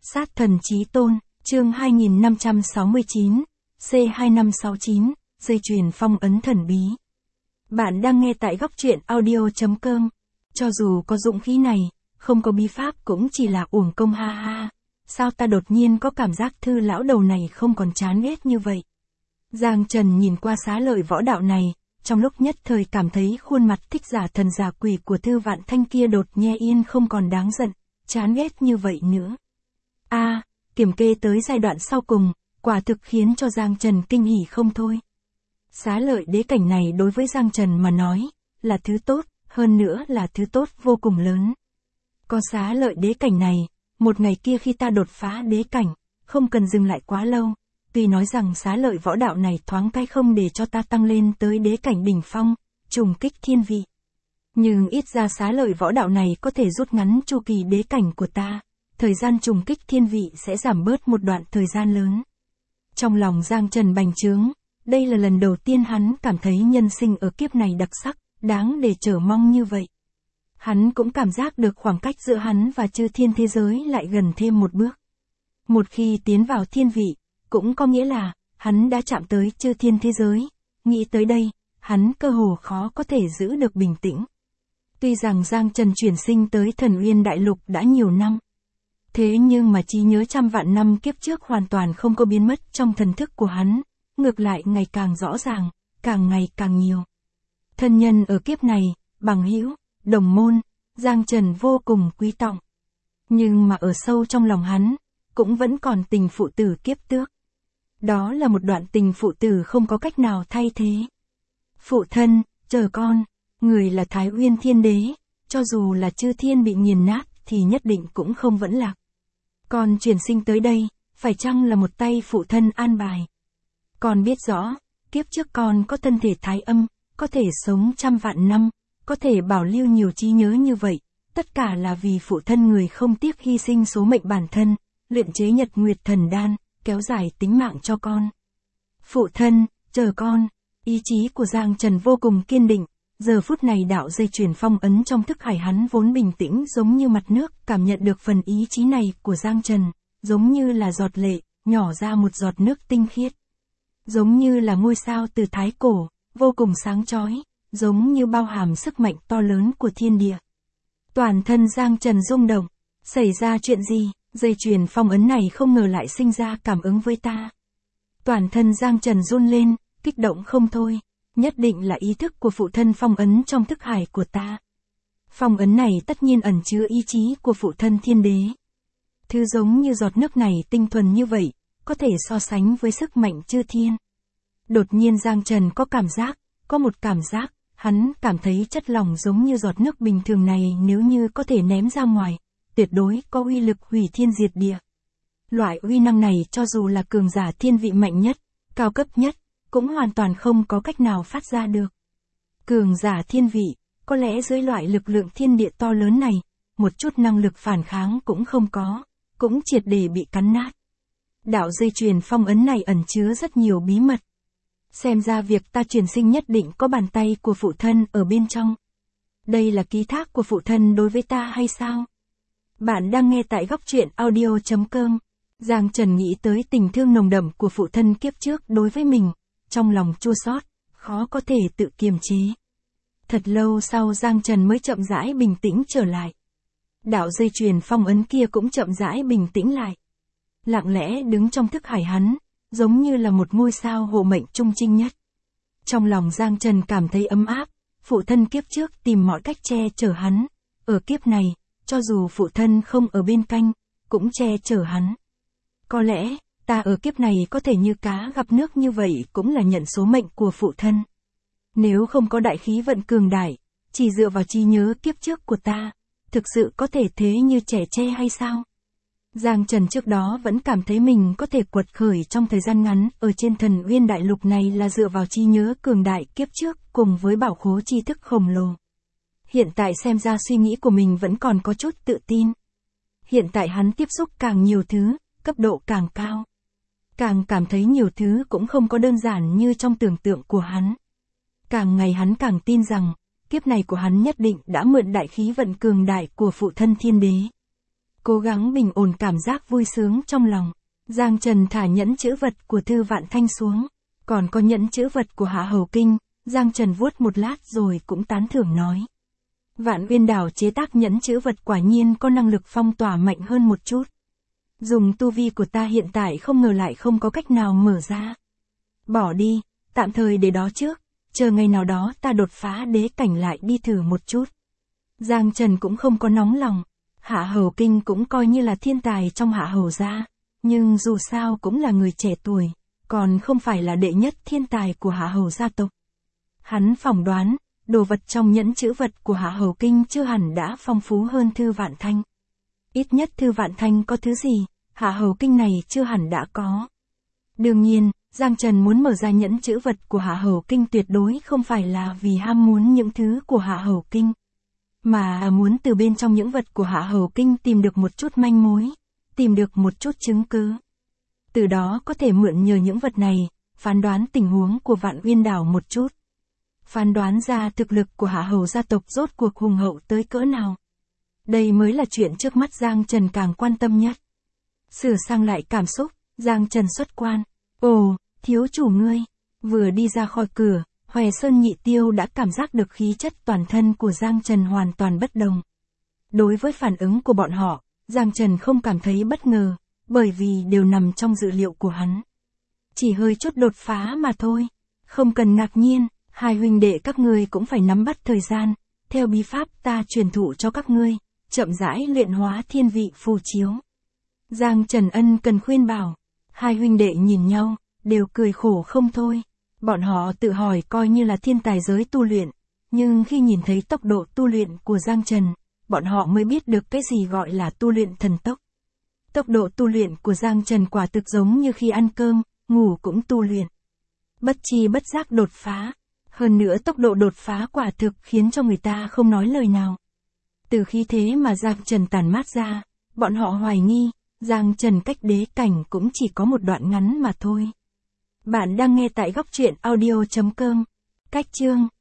Sát thần chí tôn, chương 2569, C2569, dây chuyền phong ấn thần bí. Bạn đang nghe tại góc truyện audio.com. Cho dù có dũng khí này, không có bí pháp cũng chỉ là uổng công ha ha. Sao ta đột nhiên có cảm giác Thư lão đầu này không còn chán ghét như vậy? Giang Trần nhìn qua xá lợi võ đạo này, trong lúc nhất thời cảm thấy khuôn mặt thích giả thần giả quỷ của Thư Vạn Thanh kia đột nhiên yên không còn đáng giận, chán ghét như vậy nữa. Kiểm kê tới giai đoạn sau cùng, quả thực khiến cho Giang Trần kinh hỉ không thôi. Xá lợi đế cảnh này đối với Giang Trần mà nói, là thứ tốt, hơn nữa là thứ tốt vô cùng lớn. Có xá lợi đế cảnh này, một ngày kia khi ta đột phá đế cảnh, không cần dừng lại quá lâu. Tuy nói rằng xá lợi võ đạo này thoáng cái không để cho ta tăng lên tới đế cảnh đỉnh phong, trùng kích thiên vị. Nhưng ít ra xá lợi võ đạo này có thể rút ngắn chu kỳ đế cảnh của ta, thời gian trùng kích thiên vị sẽ giảm bớt một đoạn thời gian lớn. Trong lòng Giang Trần bành trướng, đây là lần đầu tiên hắn cảm thấy nhân sinh ở kiếp này đặc sắc, đáng để chờ mong như vậy. Hắn cũng cảm giác được khoảng cách giữa hắn và chư thiên thế giới lại gần thêm một bước. Một khi tiến vào thiên vị, cũng có nghĩa là, hắn đã chạm tới chư thiên thế giới. Nghĩ tới đây, hắn cơ hồ khó có thể giữ được bình tĩnh. Tuy rằng Giang Trần chuyển sinh tới Thần Uyên Đại Lục đã nhiều năm. Thế nhưng mà trí nhớ trăm vạn năm kiếp trước hoàn toàn không có biến mất trong thần thức của hắn. Ngược lại ngày càng rõ ràng, càng ngày càng nhiều. Thân nhân ở kiếp này, bằng hữu, đồng môn, Giang Trần vô cùng quý trọng. Nhưng mà ở sâu trong lòng hắn, cũng vẫn còn tình phụ tử kiếp trước. Đó là một đoạn tình phụ tử không có cách nào thay thế. Phụ thân, chờ con, người là Thái Uyên Thiên Đế, cho dù là chư thiên bị nghiền nát thì nhất định cũng không vẫn lạc. Con chuyển sinh tới đây, phải chăng là một tay phụ thân an bài? Con biết rõ, kiếp trước con có thân thể thái âm, có thể sống trăm vạn năm, có thể bảo lưu nhiều trí nhớ như vậy, tất cả là vì phụ thân người không tiếc hy sinh số mệnh bản thân, luyện chế Nhật Nguyệt Thần Đan, kéo dài tính mạng cho con. Phụ thân, chờ con, ý chí của Giang Trần vô cùng kiên định, giờ phút này đạo dây chuyền phong ấn trong thức hải hắn vốn bình tĩnh giống như mặt nước, cảm nhận được phần ý chí này của Giang Trần, giống như là giọt lệ, nhỏ ra một giọt nước tinh khiết. Giống như là ngôi sao từ thái cổ, vô cùng sáng chói, giống như bao hàm sức mạnh to lớn của thiên địa. Toàn thân Giang Trần rung động, xảy ra chuyện gì, dây chuyền phong ấn này không ngờ lại sinh ra cảm ứng với ta. Toàn thân Giang Trần run lên, kích động không thôi, nhất định là ý thức của phụ thân phong ấn trong thức hải của ta. Phong ấn này tất nhiên ẩn chứa ý chí của phụ thân thiên đế. Thứ giống như giọt nước này tinh thuần như vậy, có thể so sánh với sức mạnh chư thiên. Đột nhiên Giang Trần có một cảm giác, hắn cảm thấy chất lỏng giống như giọt nước bình thường này nếu như có thể ném ra ngoài, tuyệt đối có uy lực hủy thiên diệt địa. Loại uy năng này cho dù là cường giả thiên vị mạnh nhất, cao cấp nhất, cũng hoàn toàn không có cách nào phát ra được. Cường giả thiên vị, có lẽ dưới loại lực lượng thiên địa to lớn này, một chút năng lực phản kháng cũng không có, cũng triệt để bị cắn nát. Đạo dây chuyền phong ấn này ẩn chứa rất nhiều bí mật. Xem ra việc ta chuyển sinh nhất định có bàn tay của phụ thân ở bên trong. Đây là ký thác của phụ thân đối với ta hay sao? Bạn đang nghe tại góc truyện audio.com. Giang Trần nghĩ tới tình thương nồng đậm của phụ thân kiếp trước đối với mình, trong lòng chua xót, khó có thể tự kiềm chế. Thật lâu sau Giang Trần mới chậm rãi bình tĩnh trở lại. Đạo dây chuyền phong ấn kia cũng chậm rãi bình tĩnh lại. Lặng lẽ đứng trong thức hải hắn, giống như là một ngôi sao hộ mệnh trung trinh nhất. Trong lòng Giang Trần cảm thấy ấm áp, phụ thân kiếp trước tìm mọi cách che chở hắn, ở kiếp này, cho dù phụ thân không ở bên cạnh, cũng che chở hắn. Có lẽ, ta ở kiếp này có thể như cá gặp nước như vậy cũng là nhận số mệnh của phụ thân. Nếu không có đại khí vận cường đại, chỉ dựa vào trí nhớ kiếp trước của ta, thực sự có thể thế như trẻ tre hay sao? Giang Trần trước đó vẫn cảm thấy mình có thể quật khởi trong thời gian ngắn ở trên Thần Uyên Đại Lục này là dựa vào trí nhớ cường đại kiếp trước cùng với bảo khố tri thức khổng lồ. Hiện tại xem ra suy nghĩ của mình vẫn còn có chút tự tin. Hiện tại hắn tiếp xúc càng nhiều thứ, cấp độ càng cao. Càng cảm thấy nhiều thứ cũng không có đơn giản như trong tưởng tượng của hắn. Càng ngày hắn càng tin rằng, kiếp này của hắn nhất định đã mượn đại khí vận cường đại của phụ thân thiên đế. Cố gắng bình ổn cảm giác vui sướng trong lòng. Giang Trần thả nhẫn chữ vật của Thư Vạn Thanh xuống. Còn có nhẫn chữ vật của Hạ Hầu Kinh, Giang Trần vuốt một lát rồi cũng tán thưởng nói. Vạn Uyên Đảo chế tác nhẫn chữ vật quả nhiên có năng lực phong tỏa mạnh hơn một chút. Dùng tu vi của ta hiện tại không ngờ lại không có cách nào mở ra. Bỏ đi, tạm thời để đó trước, chờ ngày nào đó ta đột phá đế cảnh lại đi thử một chút. Giang Trần cũng không có nóng lòng. Hạ Hầu Kinh cũng coi như là thiên tài trong Hạ Hầu gia, nhưng dù sao cũng là người trẻ tuổi, còn không phải là đệ nhất thiên tài của Hạ Hầu gia tộc. Hắn phỏng đoán, đồ vật trong nhẫn chữ vật của Hạ Hầu Kinh chưa hẳn đã phong phú hơn Thư Vạn Thanh. Ít nhất Thư Vạn Thanh có thứ gì, Hạ Hầu Kinh này chưa hẳn đã có. Đương nhiên, Giang Trần muốn mở ra nhẫn chữ vật của Hạ Hầu Kinh tuyệt đối không phải là vì ham muốn những thứ của Hạ Hầu Kinh, mà muốn từ bên trong những vật của Hạ Hầu Kinh tìm được một chút manh mối, tìm được một chút chứng cứ. Từ đó có thể mượn nhờ những vật này, phán đoán tình huống của Vạn Uyên Đảo một chút. Phán đoán ra thực lực của Hạ Hầu gia tộc rốt cuộc hùng hậu tới cỡ nào. Đây mới là chuyện trước mắt Giang Trần càng quan tâm nhất. Sửa sang lại cảm xúc, Giang Trần xuất quan. Ồ, thiếu chủ ngươi. Vừa đi ra khỏi cửa, Hoè Sơn Nhị Tiêu đã cảm giác được khí chất toàn thân của Giang Trần hoàn toàn bất đồng. Đối với phản ứng của bọn họ, Giang Trần không cảm thấy bất ngờ, bởi vì đều nằm trong dự liệu của hắn. Chỉ hơi chút đột phá mà thôi. Không cần ngạc nhiên, hai huynh đệ các ngươi cũng phải nắm bắt thời gian, theo bí pháp ta truyền thụ cho các ngươi, chậm rãi luyện hóa thiên vị phù chiếu. Giang Trần ân cần khuyên bảo. Hai huynh đệ nhìn nhau, đều cười khổ không thôi. Bọn họ tự hỏi coi như là thiên tài giới tu luyện, nhưng khi nhìn thấy tốc độ tu luyện của Giang Trần, bọn họ mới biết được cái gì gọi là tu luyện thần tốc. Tốc độ tu luyện của Giang Trần quả thực giống như khi ăn cơm, ngủ cũng tu luyện. Bất chi bất giác đột phá. Hơn nữa tốc độ đột phá quả thực khiến cho người ta không nói lời nào. Từ khí thế mà Giang Trần tản mát ra, bọn họ hoài nghi, Giang Trần cách đế cảnh cũng chỉ có một đoạn ngắn mà thôi. Bạn đang nghe tại góc truyện audio.com. Cách chương